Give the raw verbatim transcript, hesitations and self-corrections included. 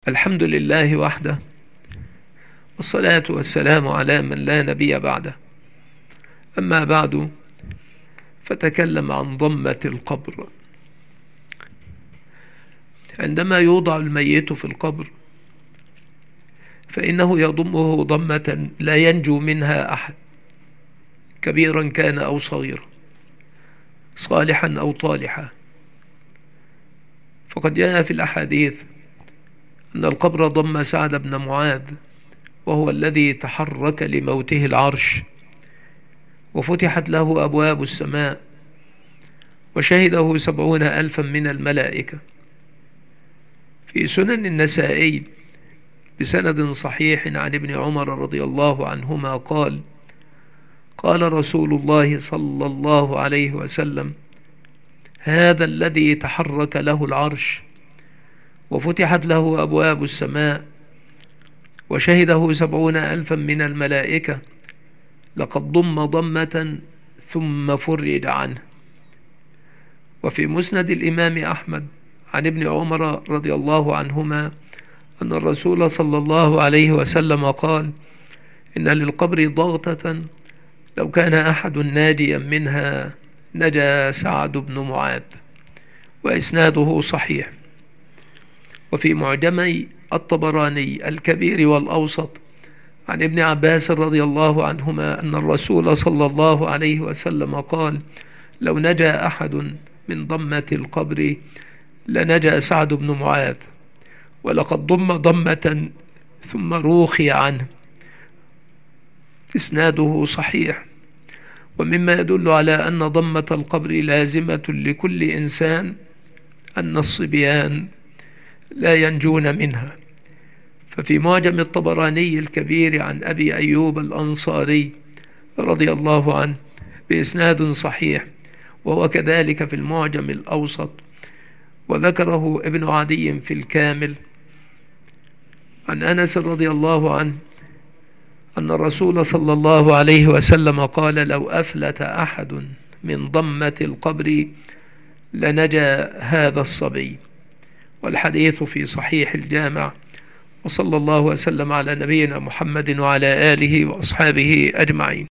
الحمد لله وحده، والصلاة والسلام على من لا نبي بعده. أما بعد، فتكلم عن ضمة القبر. عندما يوضع الميت في القبر فإنه يضمه ضمة لا ينجو منها أحد، كبيرا كان أو صغيرا، صالحا أو طالحا. فقد جاء في الأحاديث أن القبر ضم سعد بن معاذ، وهو الذي تحرك لموته العرش، وفتحت له أبواب السماء، وشهده سبعون ألفا من الملائكة. في سنن النسائي بسند صحيح عن ابن عمر رضي الله عنهما قال: قال رسول الله صلى الله عليه وسلم: هذا الذي تحرك له العرش، وفتحت له أبواب السماء، وشهده سبعون ألفا من الملائكة، لقد ضم ضمة ثم فرج عنه. وفي مسند الإمام أحمد عن ابن عمر رضي الله عنهما أن الرسول صلى الله عليه وسلم قال: إن للقبر ضغطة لو كان أحد ناجيا منها نجا سعد بن معاذ. وإسناده صحيح. وفي معجمي الطبراني الكبير والأوسط عن ابن عباس رضي الله عنهما أن الرسول صلى الله عليه وسلم قال: لو نجا أحد من ضمة القبر لنجا سعد بن معاذ، ولقد ضم ضمة ثم روخي عنه. إسناده صحيح. ومما يدل على أن ضمة القبر لازمة لكل إنسان أن الصبيان لا ينجون منها. ففي معجم الطبراني الكبير عن أبي أيوب الأنصاري رضي الله عنه بإسناد صحيح، وهو كذلك في المعجم الأوسط، وذكره ابن عدي في الكامل عن أنس رضي الله عنه أن الرسول صلى الله عليه وسلم قال: لو أفلت أحد من ضمة القبر لنجا هذا الصبي. والحديث في صحيح الجامع. وصلى الله وسلم على نبينا محمد وعلى آله وأصحابه أجمعين.